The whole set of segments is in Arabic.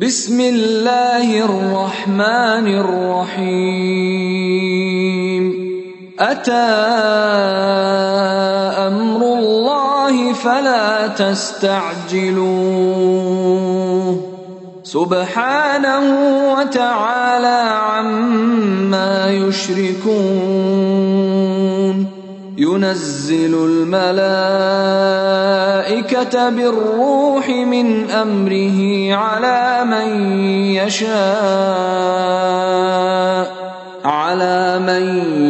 بسم الله الرحمن الرحيم أتى أمر الله فلا تستعجلوه سبحانه وتعالى عما يشركون ينزل الملائكة بالروح من أمره على من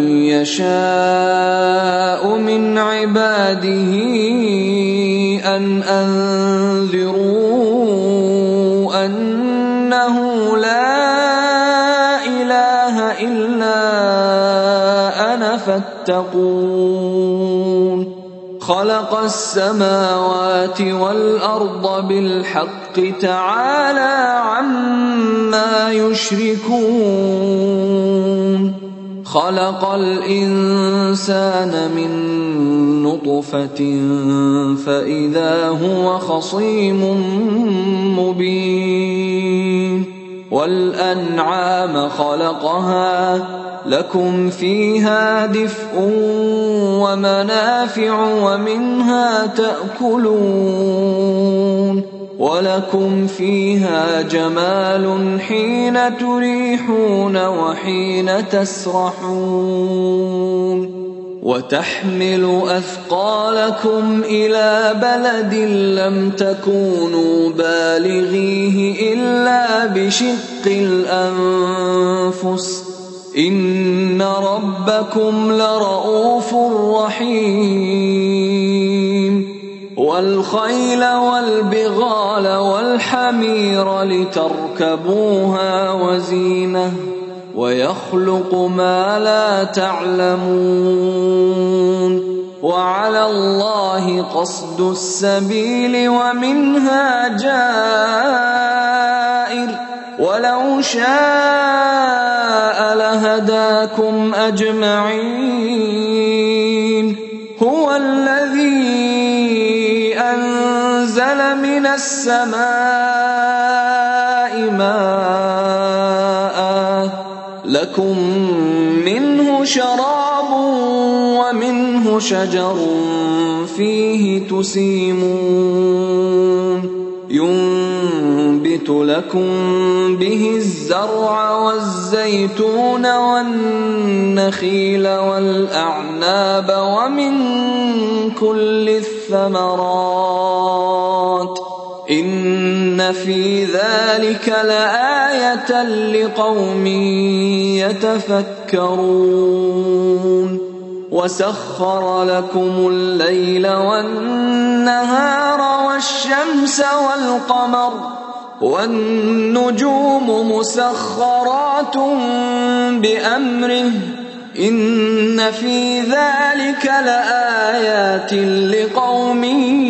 يشاء من عباده أن أنذروا أنه لا إله إلا أنا فاتقون خلق السماوات والأرض بالحق تعالى عما يشركون خلق الإنسان من نطفة فإذا هو خصيم مبين والأنعام خلقها لكم فيها دفء ومنافع ومنها تأكلون ولكم فيها جمال حين تريحون وحين تسرحون وتحمل أثقالكم إلى بلد لم تكونوا بالغيه إلا بشق الأنفس إن ربكم لرؤوف رحيم والخيل والبغال والحمير لتركبوها وزينة ويخلق ما لا تعلمون وعلى الله قصد السبيل ومنها جائر ولو شاء لهداكم أجمعين هو الذي أنزل من السماء ماء لكم منه شراب ومنه شجر فيه تسيمون ينبت لكم به الزرع والزيتون والنخيل والأعناب ومن كل الثمرات إن في ذلك لآية لقوم يتفكرون وسخر لكم الليل والنهار والشمس والقمر والنجوم مسخرات بأمره إن في ذلك لآيات لقوم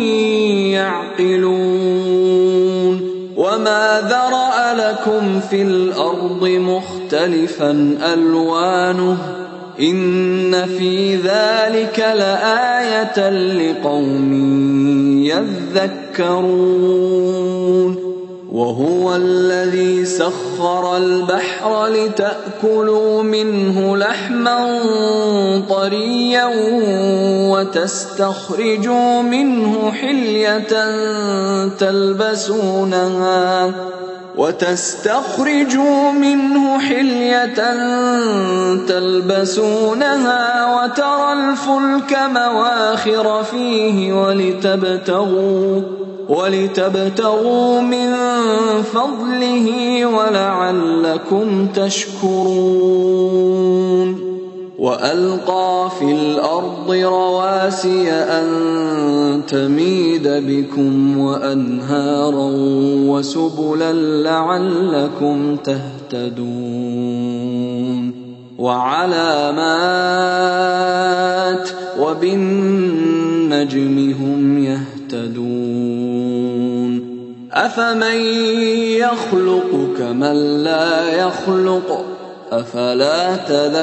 يعقلون وما ذرأ لكم في الأرض مختلفا ألوانه إن في ذلك لآية لقوم يذكرون وهو الذي سخر البحر لتأكلوا منه لحما طريا وتستخرجوا منه حلية تلبسونها وترى الفلك مواخر فيه ولتبتغوا من فضله ولعلكم تشكرون وألقى في الأرض رواسي أن تميد بكم وأنهارا وسبلا لعلكم تهتدون وعلامات وبالنجم هم يهتدون أفمن يخلق كمن لا يخلق أفلا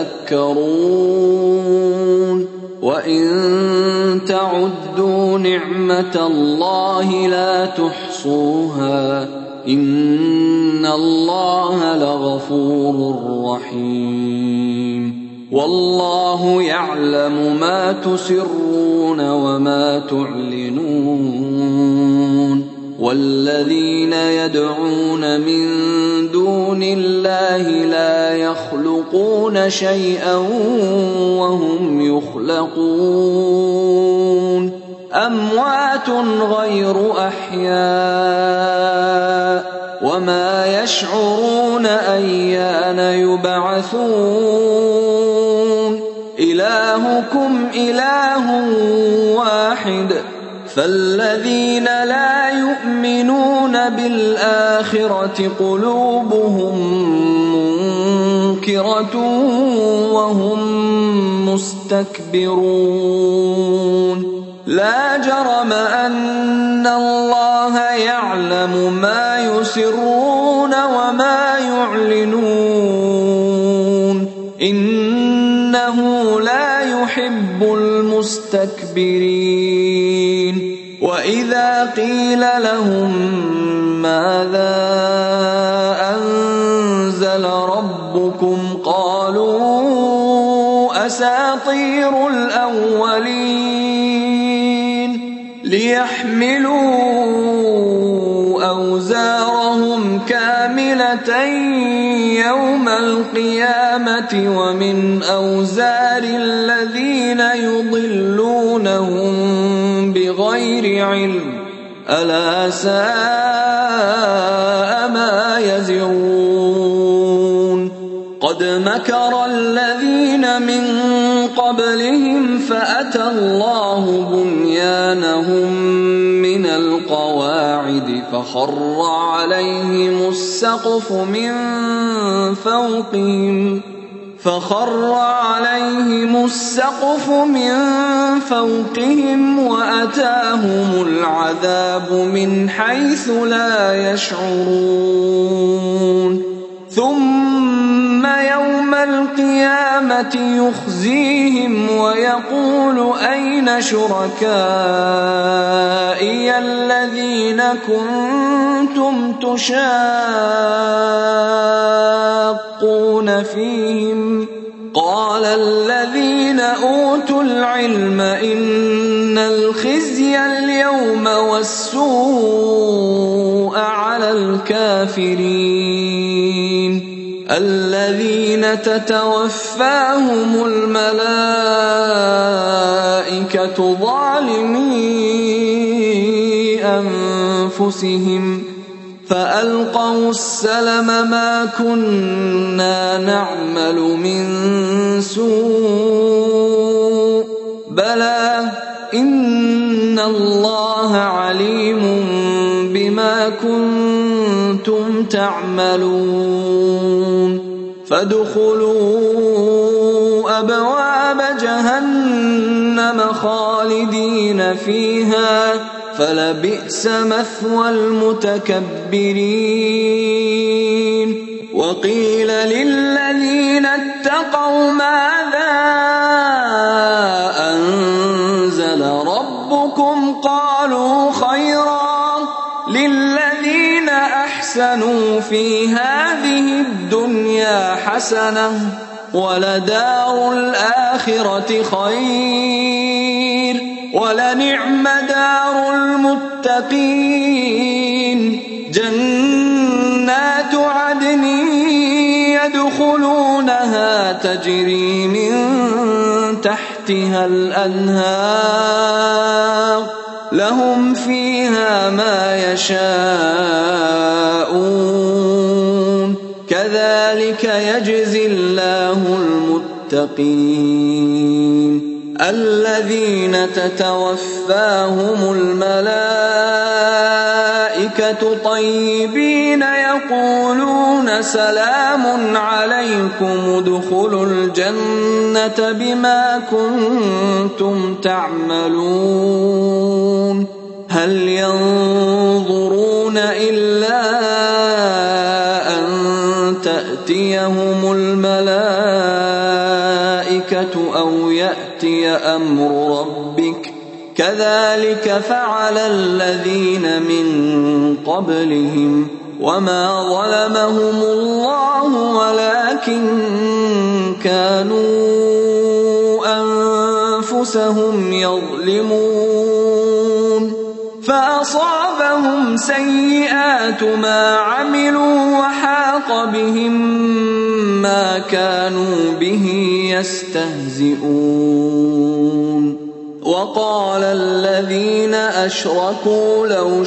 تذكرون وإن تعدوا نعمة الله لا تحصوها إن إن الله لغفور رحيم والله يعلم ما تسرون وما تعلنون والذين يدعون من دون الله لا يخلقون شيئا وهم يخلقون أموات غير أحياء وما يشعرون أيان يبعثون إلهكم إله واحد فالذين لا يؤمنون بالآخرة قلوبهم منكرة وهم مستكبرون لا جرم أن الله يعلم ما يسرون وما يعلنون إنه لا يحب المستكبرين وإذا قيل لهم ماذا أنزل ربكم قالوا أساطير الأولين ليحملوا أوزارهم كاملة يوم القيامة ومن أوزار الذين يضلونهم بغير علم ألا ساء ما يزرون قد مكر الذين من قبلهم فأتى الله بنيانهم من القواعد فخر عليهم السقف من فوقهم وأتاهم العذاب من حيث لا يشعرون ثم يوم القيامة يخزيهم ويقول أين شركائي الذين كنتم تشاقون فيهم قال الذين أوتوا العلم إن الخزي اليوم والسوء على الكافرين الذين تتوفاهم الملائكة ظالمي أنفسهم فألقوا السلم ما كنا نعمل من سوء بلى إن الله عليم بما كنتم تعملون فادخلوا أبواب جهنم خالدين فيها فلبئس مثوى المتكبرين وقيل للذين اتقوا ماذا أنزل ربكم قالوا خيرا للذين أحسنوا في هذه الدنيا حسنة ولدار الآخرة خير ولنعم دار المتقين جنات عدن يدخلونها تجري من تحتها الأنهار لهم فيها ما يشاءون كذلك يجزي الله المتقين الذين تتوفاهم الملائكة طيبين يقولون سلام عليكم ادخلوا الجنة بما كنتم تعملون هل ينظرون إلا أن تأتيهم الملائكة أو يأتي أمر ربك كذلك فعل الذين من قبلهم وما ظلمهم الله ولكن كانوا أنفسهم يظلمون فأصابهم سيئات ما عملوا وحاق بهم ما كانوا به يستهزئون وقال الذين أشركوا لو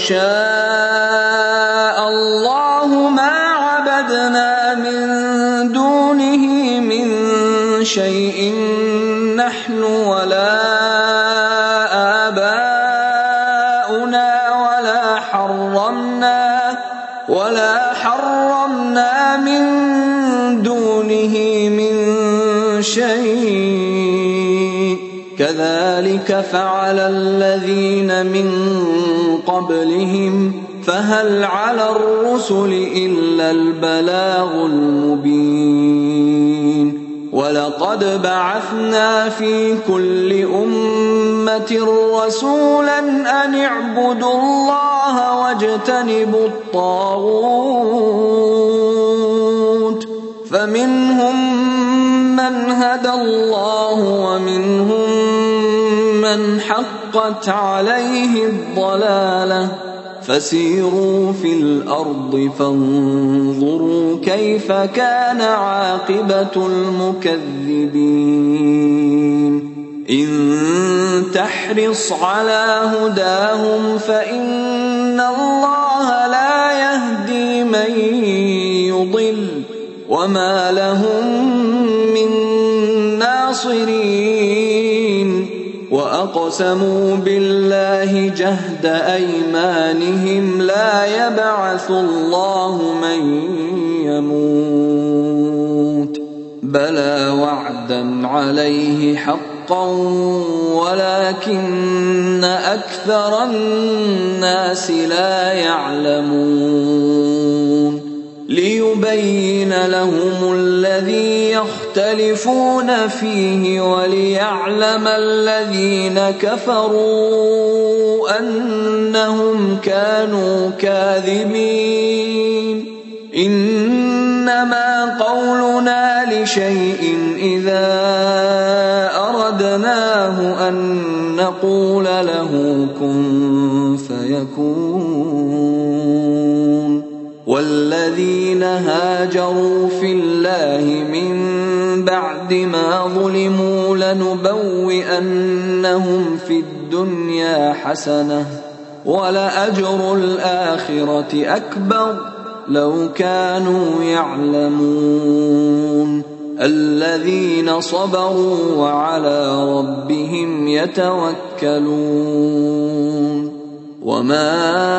شاء الله ما عبدنا من دونه من شيء نحن ولا آباؤنا ولا حرمنا من دونه من شيء كذلك فعل الذين من قبلهم فهل على الرسل إلا البلاغ المبين ولقد بعثنا في كل أمة رسولا أن اعبدوا الله واجتنبوا الطاغوت فمنهم من هدى الله ومنهم من حقت عليه الضلالة فسيروا في الأرض فانظروا كيف كان عاقبة المكذبين إن تحرص على هداهم فإن الله لا يهدي من يضل وما لهم من ناصرين وأقسموا بالله جهد أيمانهم لا يبعث الله من يموت بلى وعدا عليه حقا ولكن أكثر الناس لا يعلمون ليبين لهم الذي يختلفون فيه وليعلم الذين كفروا أنهم كانوا كاذبين إنما قولنا لشيء إذا أردناه أن نقول له كن فيكون والذين هاجروا في الله من بعد ما ظلموا لنبوئنهم في الدنيا حسنة ولأجر الآخرة أكبر لو كانوا يعلمون الذين صبروا وعلى ربهم يتوكلون وما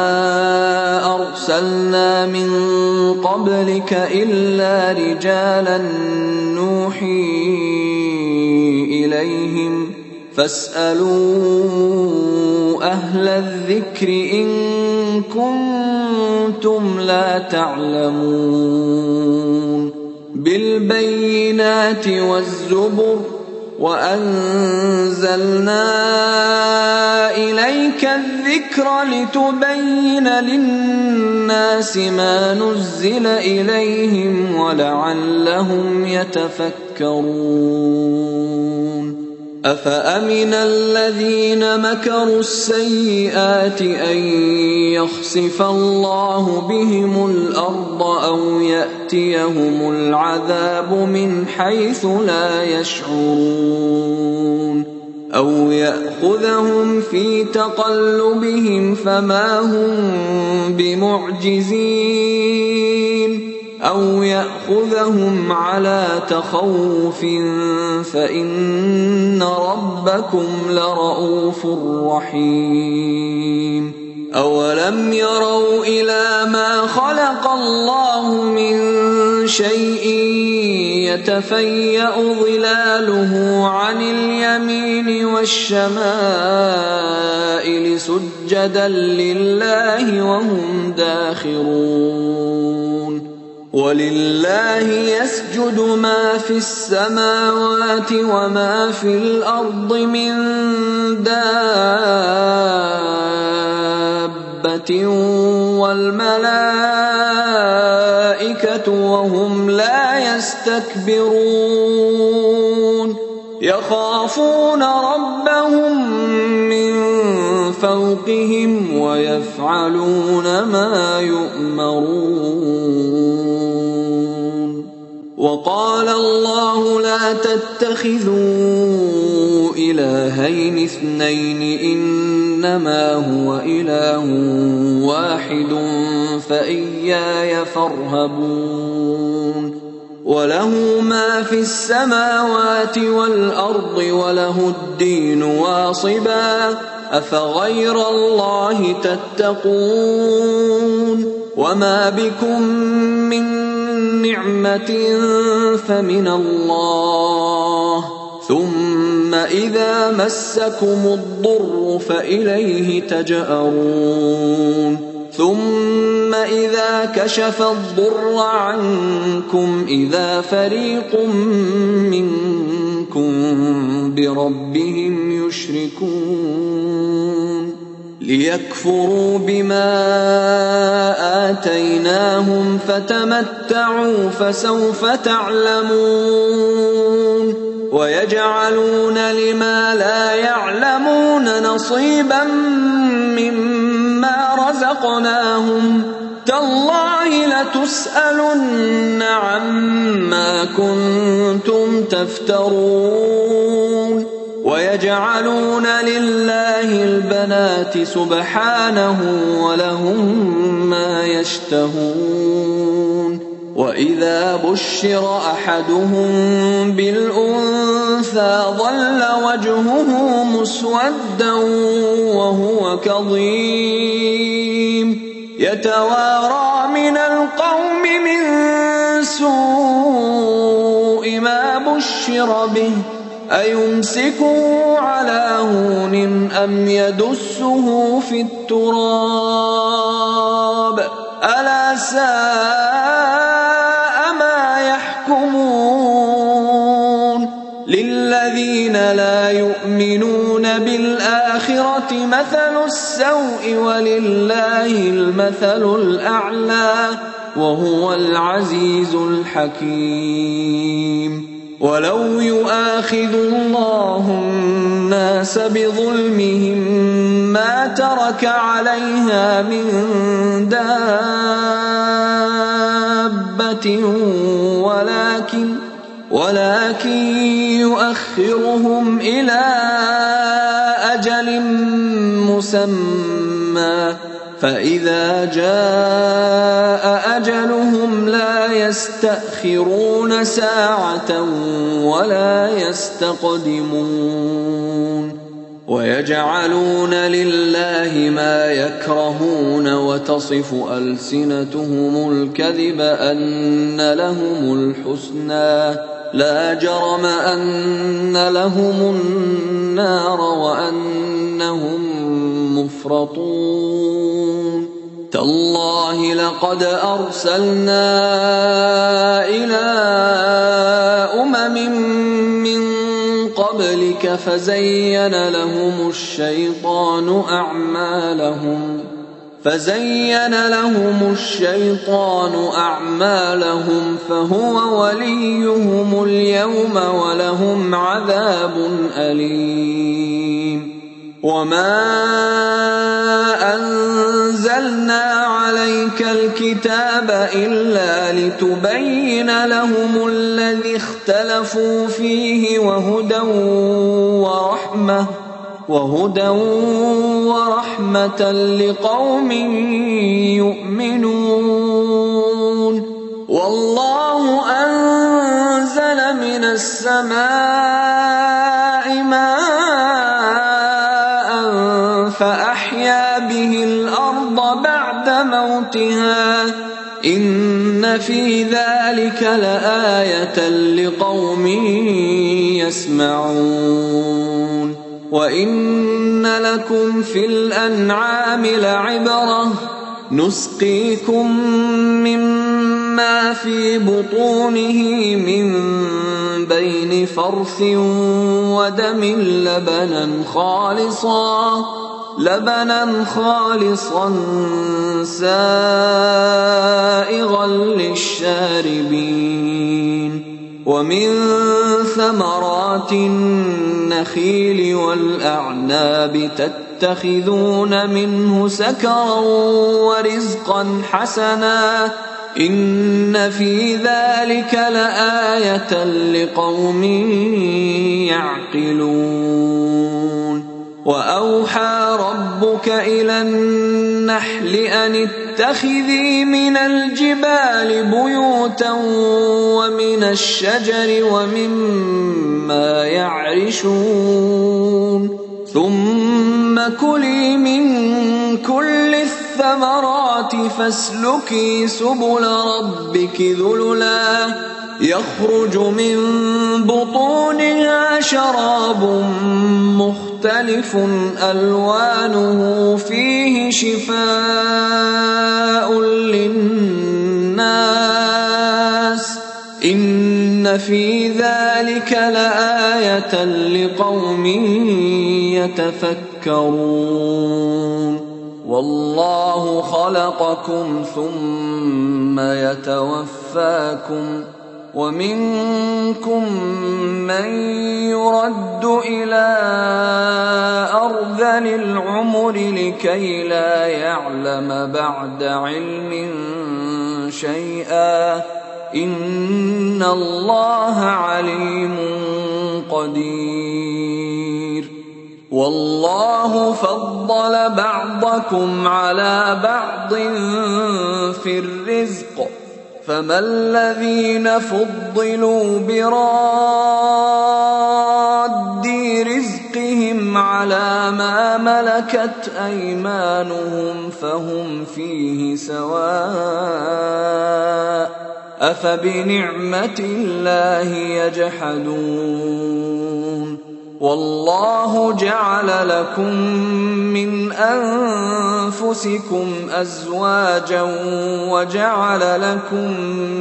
أرسلنا من قبلك إلا رجالا نوحي إليهم فاسألوا أهل الذكر إن كنتم لا تعلمون بالبينات والزبر وأنزلنا إليك الذكر لتبين للناس ما نزل إليهم ولعلهم يتفكرون أفأمن الذين مكروا السيئات أن يخسف الله بهم الأرض أو يأتيهم العذاب من حيث لا يشعرون أو يأخذهم في تقلبهم فما هم بمعجزين أو يأخذهم على تخوف فإن ربكم لرؤوف رحيم أولم يروا إلى ما خلق الله من شيء يتفيأ ظلاله عن اليمين والشمائل سجدا لله وهم داخرون ولله يسجد ما في السماوات وما في الأرض من دابة والملائكة الْمَلَائِكَةُ وَهُمْ لَا يَسْتَكْبِرُونَ يَخَافُونَ رَبَّهُم مِّن فَوْقِهِمْ وَيَفْعَلُونَ مَا يُؤْمَرُونَ وَقَالَ اللَّهُ لَا تَتَّخِذُوا إِلَٰهَيْنِ اثْنَيْنِ إِنَّمَا هُوَ إِلَٰهٌ وَاحِدٌ فَإِيَّايَ فَارْهَبُونِ وَلَهُ مَا فِي السَّمَاوَاتِ وَالْأَرْضِ وَلَهُ الدِّينُ وَاصِبًا أَفَغَيْرَ اللَّهِ تَتَّقُونَ وَمَا بِكُم مِّن نِّعْمَةٍ فَمِنَ اللَّهِ ثُمَّ إِذَا مَسَّكُمُ الضُّرُّ فَإِلَيْهِ تَجْأَرُونَ ثُمَّ إِذَا كَشَفَ الضُّرَّ عَنكُمْ إِذَا فَرِيقٌ مِّنكُم بِرَبِّهِمْ يُشْرِكُونَ لِيَكْفُرُوا بِمَا آتَيْنَاهُمْ فَتَمَتَّعُوا فَسَوْفَ تَعْلَمُونَ وَيَجْعَلُونَ لِمَا لَا يَعْلَمُونَ نَصِيبًا مِّمَّا رَزَقْنَاهُمْ تَاللَّهِ لَتُسْأَلُنَّ عَمَّا كُنتُمْ تَفْتَرُونَ وَيَجْعَلُونَ لِلَّهِ الْبَنَاتِ سُبْحَانَهُ وَلَهُم مَّا يَشْتَهُونَ وَإِذَا بُشِّرَ أَحَدُهُم بِالْأُنثَىٰ ظَلَّ وَجْهُهُ مُسْوَدًّا وَهُوَ كَظِيمٌ يَتَوَارَىٰ مِنَ الْقَوْمِ مِن سُوءِ مَا بُشِّرَ بِهِ أَيُمْسِكُهُ عَلَىٰ هُونٍ أَمْ يَدُسُّهُ فِي التُّرَابِ أَلَا سَاءَ مَا يَحْكُمُونَ لِلَّذِينَ لَا يُؤْمِنُونَ بِالْآخِرَةِ مَثَلُ السَّوْءِ وَلِلَّهِ الْمَثَلُ الْأَعْلَىٰ وَهُوَ الْعَزِيزُ الْحَكِيمُ وَلَوْ يُؤَاخِذُ اللَّهُ النَّاسَ بِظُلْمِهِم مَّا تَرَكَ عَلَيْهَا مِن دَابَّةٍ وَلَٰكِن يُؤَخِّرُهُمْ إِلَىٰ أَجَلٍ مُّسَمًّى فَإِذَا جَاءَ أَجَلُهُمْ لَا يَسْتَأْخِرُونَ سَاعَةً وَلَا يَسْتَقْدِمُونَ وَيَجْعَلُونَ لِلَّهِ مَا يَكْرَهُونَ وَتَصِفُ أَلْسِنَتُهُمُ الْكَذِبَ أَنَّ لَهُمُ الْحُسْنَىٰ لَا جَرَمَ أَنَّ لَهُمُ النَّارَ وَأَنَّهُم مُّفْرَطُونَ تَاللَّهِ لَقَدْ أَرْسَلْنَا إِلَىٰ أُمَمٍ مِّن قَبْلِكَ فَزَيَّنَ لَهُمُ الشَّيْطَانُ أَعْمَالَهُمْ فَهُوَ وَلِيُّهُمُ الْيَوْمَ وَلَهُمْ عَذَابٌ أَلِيمٌ وَمَا أَنزَلْنَا عَلَيْكَ الْكِتَابَ إِلَّا لِتُبَيِّنَ لَهُمُ الَّذِي اخْتَلَفُوا فِيهِ وَهُدًى وَرَحْمَةً لِقَوْمٍ يُؤْمِنُونَ وَاللَّهُ أَنزَلَ مِنَ السَّمَاءِ مَاءً فَأَحْيَا بِهِ الْأَرْضَ بَعْدَ مَوْتِهَا إِنَّ فِي ذَلِكَ لَآيَةً لِقَوْمٍ يَسْمَعُونَ وَإِنَّ لَكُمْ فِي الْأَنْعَامِ لَعِبْرَةً نُسْقِيكُم مِّمَّا فِي بُطُونِهِ مِن بَيْنِ فَرْثٍ وَدَمٍ لبنا خالصا سائغا للشاربين ومن ثمرات النخيل والأعناب تتخذون منه سكرا ورزقا حسنا إن في ذلك لآية لقوم يعقلون وأوحى ربك إلى النحل أن اتخذي من الجبال بيوتا ومن الشجر ومما يعرشون ثم كلي من كل الثمرات فاسلكي سبل ربك ذللا يخرج من بطونها شراب مختلف ألوانه فيه شفاء للناس إن في ذلك لآية لقوم يتفكرون والله خلقكم ثم يتوفاكم ومنكم من يرد إلى أرذل العمر لكي لا يعلم بعد علم شيئا إن الله عليم قدير والله فضل بعضكم على بعض في الرزق فما الذين فضلوا براد رزقهم على ما ملكت أيمانهم فهم فيه سواء أفبنعمة الله يجحدون والله جعل لكم من أنفسكم أزواجا وجعل لكم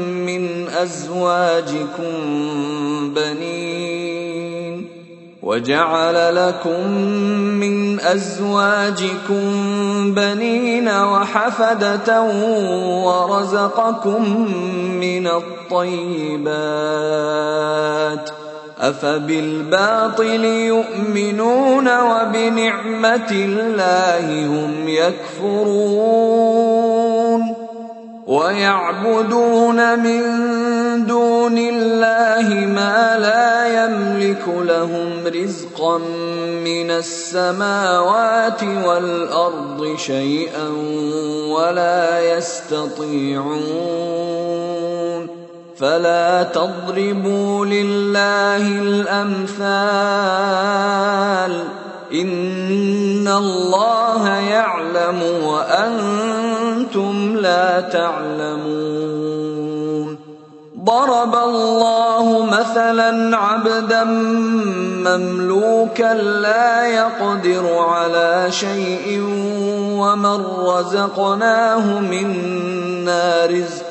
من أزواجكم بنين وحفدة ورزقكم من الطيبات أفبالباطل يؤمنون وبنعمة الله هم يكفرون ويعبدون من دون الله ما لا يملك لهم رزقا من السماوات والأرض شيئا ولا يستطيعون فلا تضربوا لله الأمثال إن الله يعلم وأنتم لا تعلمون ضرب الله مثلا عبدا مملوكا لا يقدر على شيء ومن رزقناه منا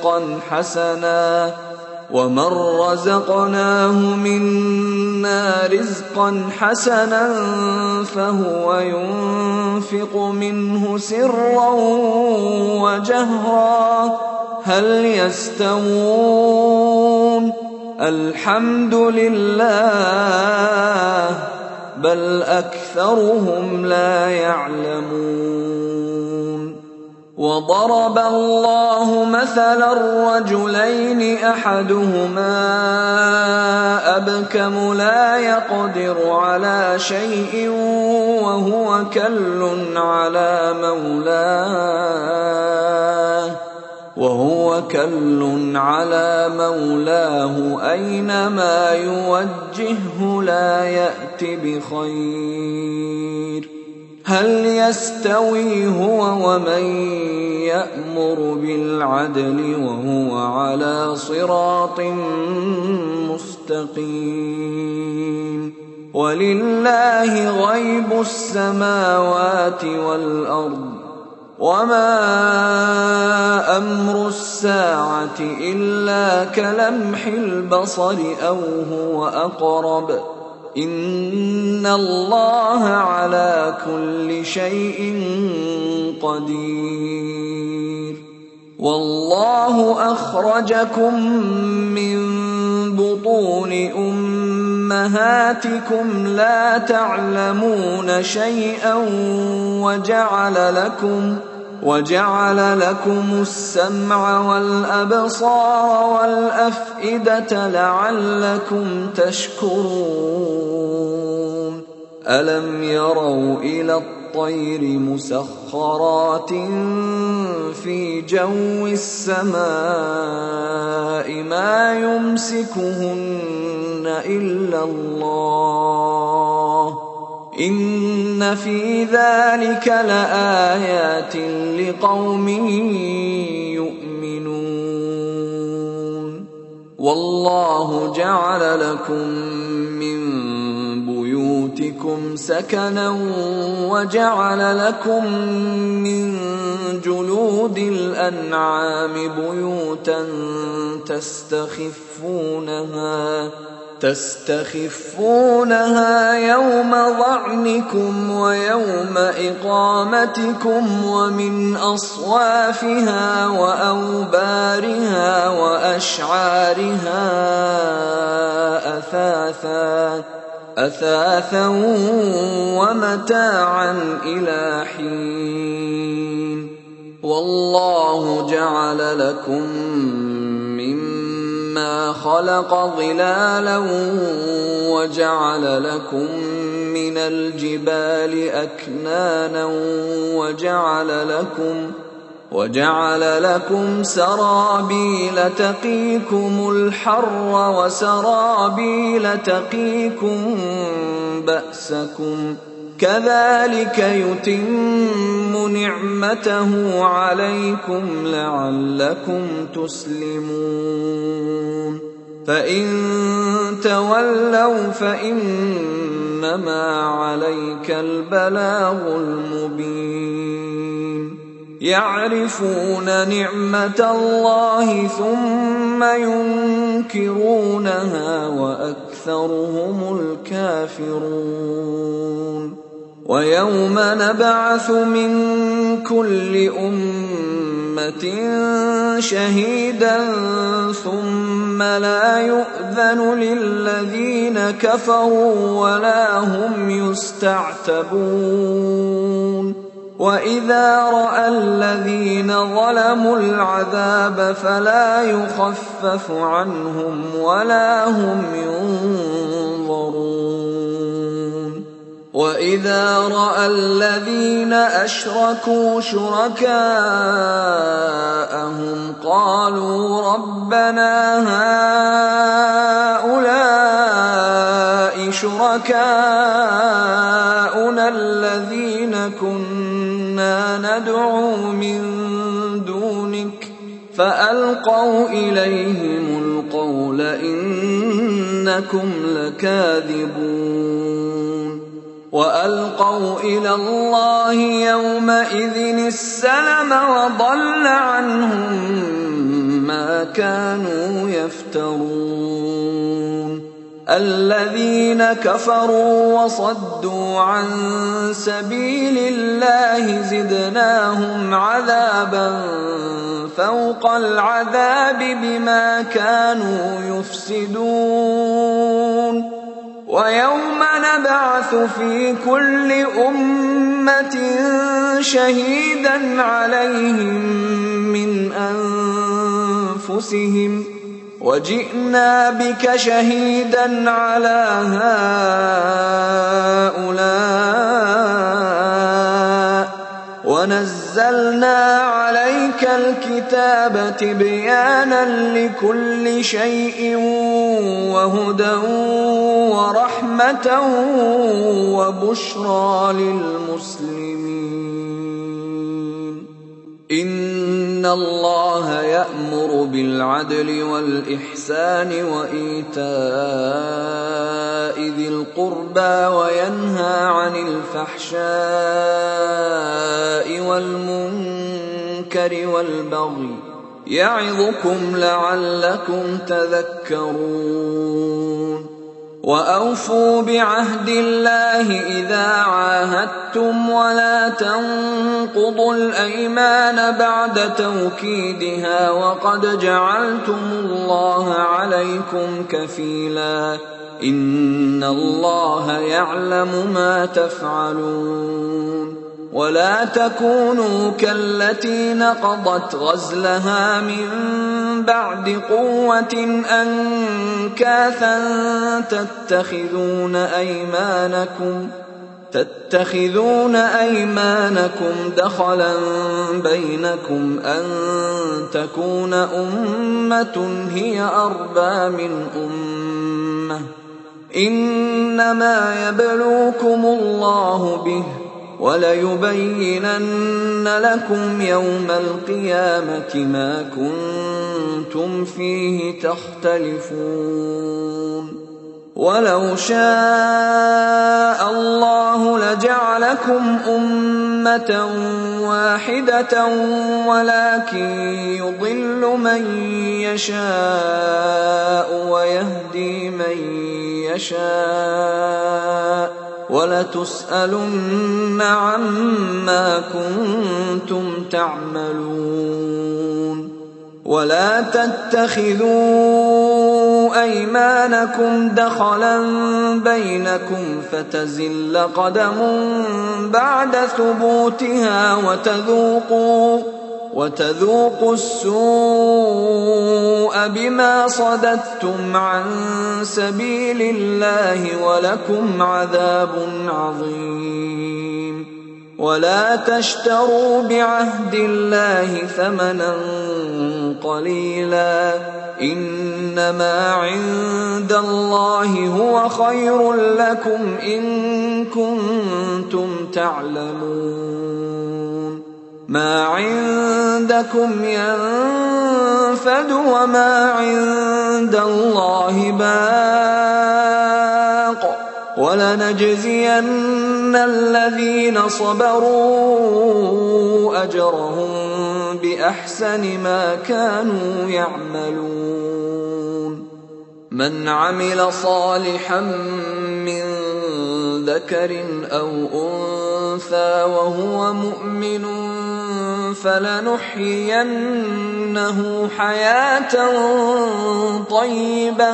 رزقا حسنا فهو ينفق منه سرا وجهرا هل يستوون الحمد لله بل أكثرهم لا يعلمون وضرب الله مثلا رجلين أحدهما أبكم لا يقدر على شيء وهو كل على مولاه أينما يوجهه لا يأت بخير هل يستوي هو ومن يأمر بالعدل وهو على صراط مستقيم ولله غيب السماوات والأرض وما أمر الساعة إلا كلمح البصر أو هو أقرب إن الله على كل شيء قدير. والله أخرجكم من بطون أمهاتكم لا تعلمون شيئا وجعل لكم السمع والأبصار والأفئدة لعلكم تشكرون. ألم يروا إلى الطير مسخرات في جو السماء ما يمسكهن إلا الله إن في ذلك لآيات لقوم يؤمنون. والله جعل لكم من بيوتكم سكنا وجعل لكم من جلود الأنعام بيوتا تستخفونها يوم ظعنكم ويوم إقامتكم ومن أصوافها وأوبارها وأشعارها أثاثا ومتاعا إلى حين. والله جعل لكم مما خلق ظلالا وجعل لكم من الجبال أكنانا وجعل لكم سرابيل تقيكم الحر وسرابيل تقيكم بأسكم كذلك يتم نعمته عليكم لعلكم تسلمون. فإن تولوا فإنما عليك البلاغ المبين. يعرفون نعمة الله ثم ينكرونها وأكثرهم الكافرون. ويوم نبعث من كل أمة شهيدا ثم لا يؤذن للذين كفروا ولا هم يستعتبون. وإذا رأى الذين ظلموا العذاب فلا يخفف عنهم ولا هم ينظرون. وإذا رأى الذين أشركوا شركاءهم قالوا ربنا هؤلاء شركاؤنا الذين كنا ندعو من دونك فألقوا إليهم القول إنكم لكاذبون. وألقوا إلى الله يومئذ السلم وضل عنهم ما كانوا يفترون. الذين كفروا وصدوا عن سبيل الله زدناهم عذابا فوق العذاب بما كانوا يفسدون. ويوم نبعث في كل أمة شهيدا عليهم من أنفسهم وجئنا بك شهيدا على هؤلاء ونزلنا عليك الكتاب تبيانا لكل شيء وهدى ورحمة وبشرى للمسلمين. إن الله يأمر بالعدل والإحسان وإيتاء ذي القربى وينهى عن الفحشاء والمنكر والبغي يعظكم لعلكم تذكرون. وأوفوا بعهد الله إذا عاهدتم ولا تنقضوا الأيمان بعد توكيدها وقد جعلتم الله عليكم كفيلا إن الله يعلم ما تفعلون ولا تكونوا كالتي نقضت غزلها من بعد قوة أنكاثا تتخذون أيمانكم دخلا بينكم أن تكون أمة هي أربى من أمة إنما يبلوكم الله به وليبينن لكم يوم القيامة ما كنتم فيه تختلفون ولو شاء الله لجعلكم أمة واحدة ولكن يضل من يشاء ويهدي من يشاء ولتسألن عما كنتم تعملون ولا تتخذوا أيمانكم دخلا بينكم فتزل قدم بعد ثبوتها وتذوقوا السوء بما صددتم عن سبيل الله ولكم عذاب عظيم ولا تشتروا بعهد الله ثمنا قليلا إنما عند الله هو خير لكم إن كنتم تعلمون ما عندكم ينفد وما عند الله باق ولنجزين الذين صبروا أجرهم بأحسن ما كانوا يعملون من عمل صالحا من ذكر أو أنثى وهو مؤمن فلنحيينه حياة طيبة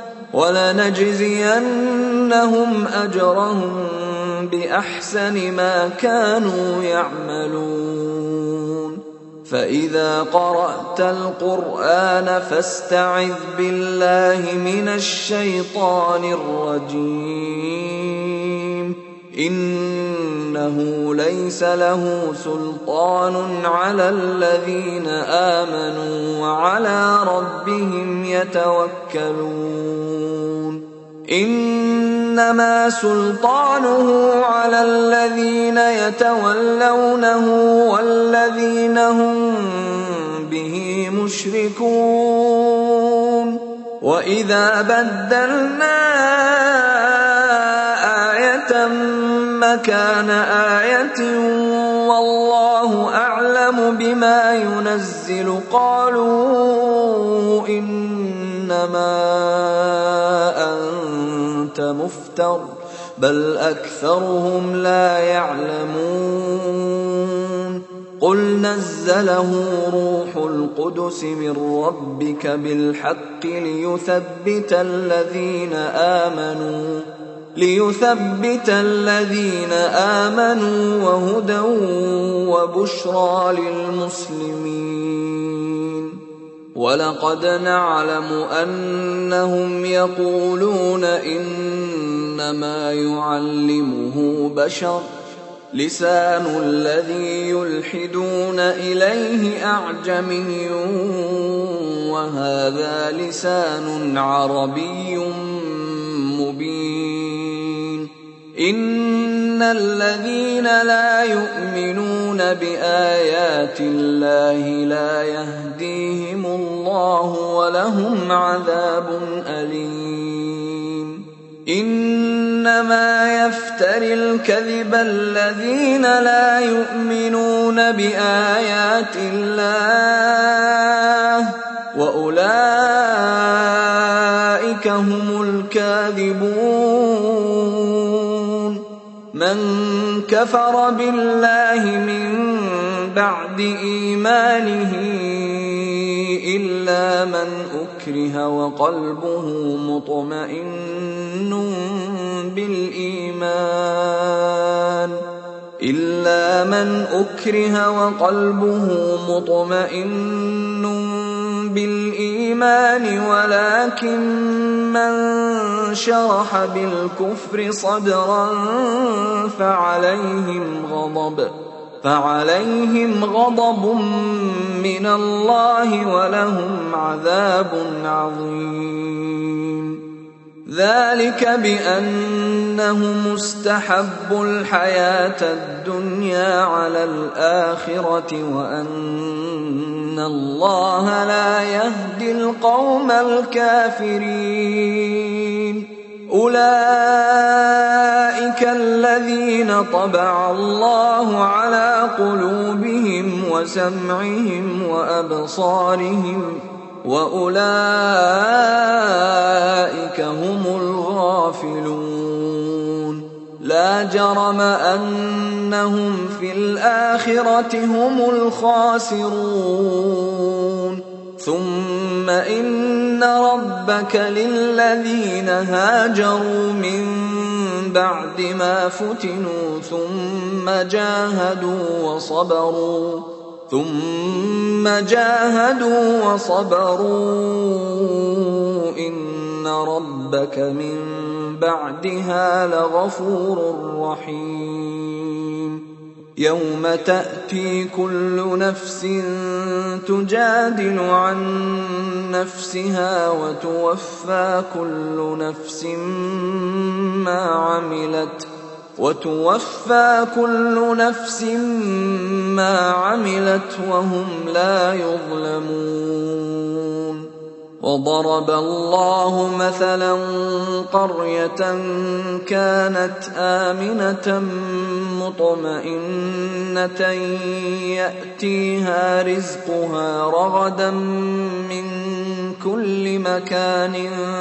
ولنجزينهم أجرهم بأحسن ما كانوا يعملون فإذا قرأت القرآن فاستعذ بالله من الشيطان الرجيم إنه ليس له سلطان على الذين آمنوا وعلى ربهم يتوكلون إنما سلطانه على الذين يتولونه والذين هم به مشركون وإذا بدلنا آية مكان آية والله أعلم بما ينزل قالوا إنما أنت مفتر بل أكثرهم لا يعلمون قل نزله روح القدس من ربك بالحق ليثبت الذين آمنوا وهدى وبشرى للمسلمين ولقد نعلم أنهم يقولون إنما يعلمه بشر لسان الذي يلحدون إليه أعجمي وهذا لسان عربي مبين إن الذين لا يؤمنون بآيات الله لا يهديهم الله ولهم عذاب أليم إنما يفتري الكذب الذين لا يؤمنون بآيات الله وأولئك هم الكاذبون يكذبون من كفر بالله من بعد إيمانه إلا من أكره وقلبه مطمئن بالإيمان ولكن من شرح بالكفر صدرا فعليهم غضب من الله ولهم عذاب عظيم ذلك بأنهم استحبوا الحياة الدنيا على الآخرة وأن الله لا يهدي القوم الكافرين أولئك الذين طبع الله على قلوبهم وسمعهم وأبصارهم وأولئك هم الغافلون لا جرم أنهم في الآخرة هم الخاسرون ثم إن ربك للذين هاجروا من بعد ما فتنوا ثم جاهدوا وصبروا إن ربك من بعدها لغفور رحيم يوم تأتي كل نفس تجادل عن نفسها وتوفى كل نفس ما عملت وهم لا يظلمون وضرب الله مثلا قرية كانت آمنة مطمئنة يأتيها رزقها رغدا من كل مكان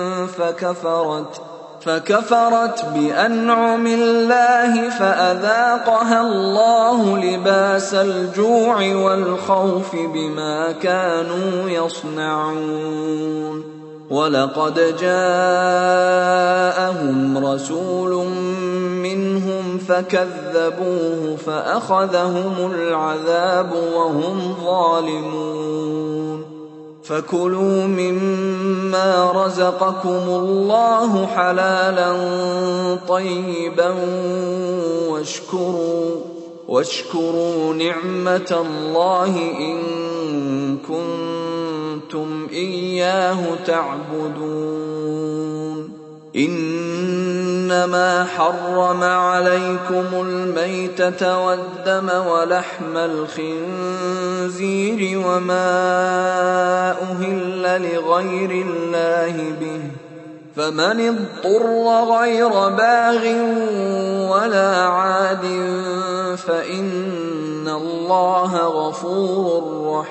فكفرت بأنعم الله فأذاقها الله لباس الجوع والخوف بما كانوا يصنعون ولقد جاءهم رسول منهم فكذبوه فأخذهم العذاب وهم ظالمون فكلوا مما رزقكم الله حلالا طيبا واشكروا نعمة الله إن كنتم إياه تعبدون إنما حرم عليكم الميتة والدم ولحم الخنزير وما أهل لغير الله به فمن اضطر غير باغ ولا عاد فإن الله غفور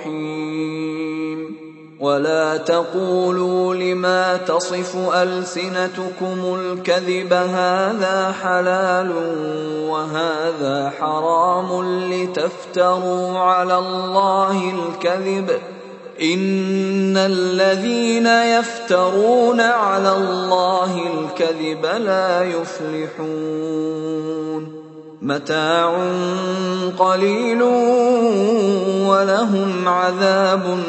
رحيم ولا تقولوا لما تصف ألسنتكم الكذب هذا حلال وهذا حرام لتفتروا على الله الكذب إن الذين يفترون على الله الكذب لا يفلحون متاع قليل ولهم عذاب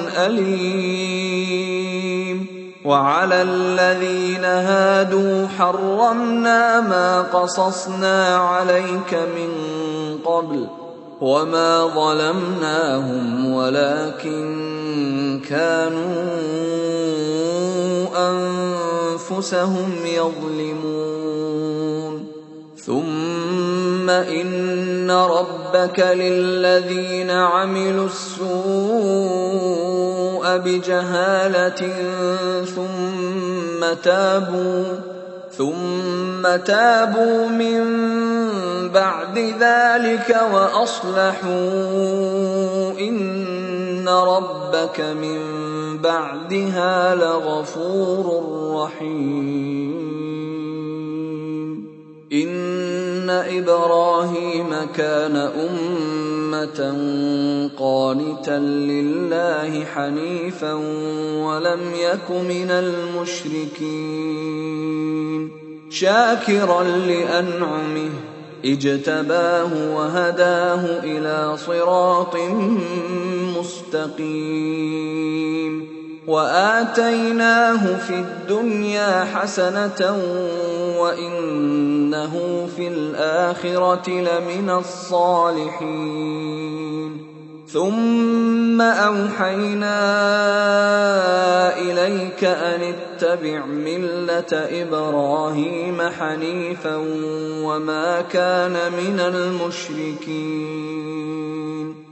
أليم وعلى الذين هادوا حرمنا ما قصصنا عليك من قبل وما ظلمناهم ولكن كانوا أنفسهم يظلمون ثم إن ربك للذين عملوا السوء بجهالة ثم تابوا من بعد ذلك وأصلحوا إن ربك من بعدها لغفور رحيم إن إبراهيم كان أمة قانتا لله حنيفا ولم يك من المشركين شاكرا لأنعمه اجتباه وهداه إلى صراط مستقيم وآتيناه في الدنيا حسنة وإنه في الآخرة لمن الصالحين ثم أوحينا إليك أن اتبع ملة إبراهيم حنيفا وما كان من المشركين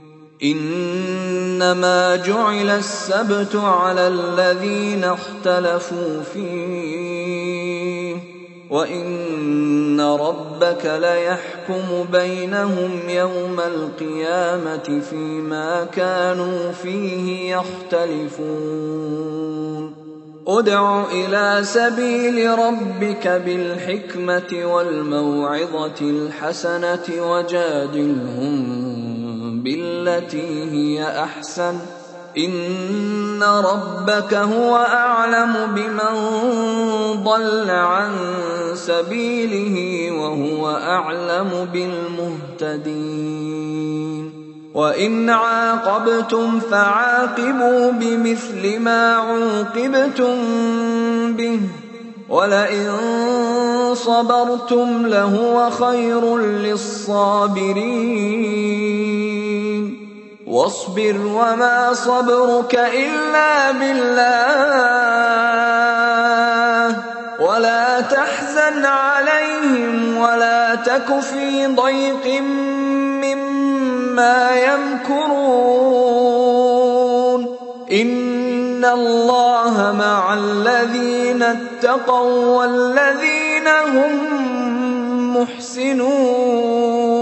إنما جعل السبت على الذين اختلفوا فيه وإن ربك ليحكم بينهم يوم القيامة فيما كانوا فيه يختلفون ادع إلى سبيل ربك بالحكمة والموعظة الحسنة وجادلهم بالتي هي أحسن إن ربك هو أعلم بمن ضل عن سبيله وهو أعلم بالمهتدين وإن عاقبتم فعاقبوا بمثل ما عوقبتم به ولئن صبرتم لهو خير للصابرين واصبر وما صبرك إلا بالله ولا تحزن عليهم ولا تك في ضيق مما يمكرون إن الله مع الذين اتقوا والذين هم محسنون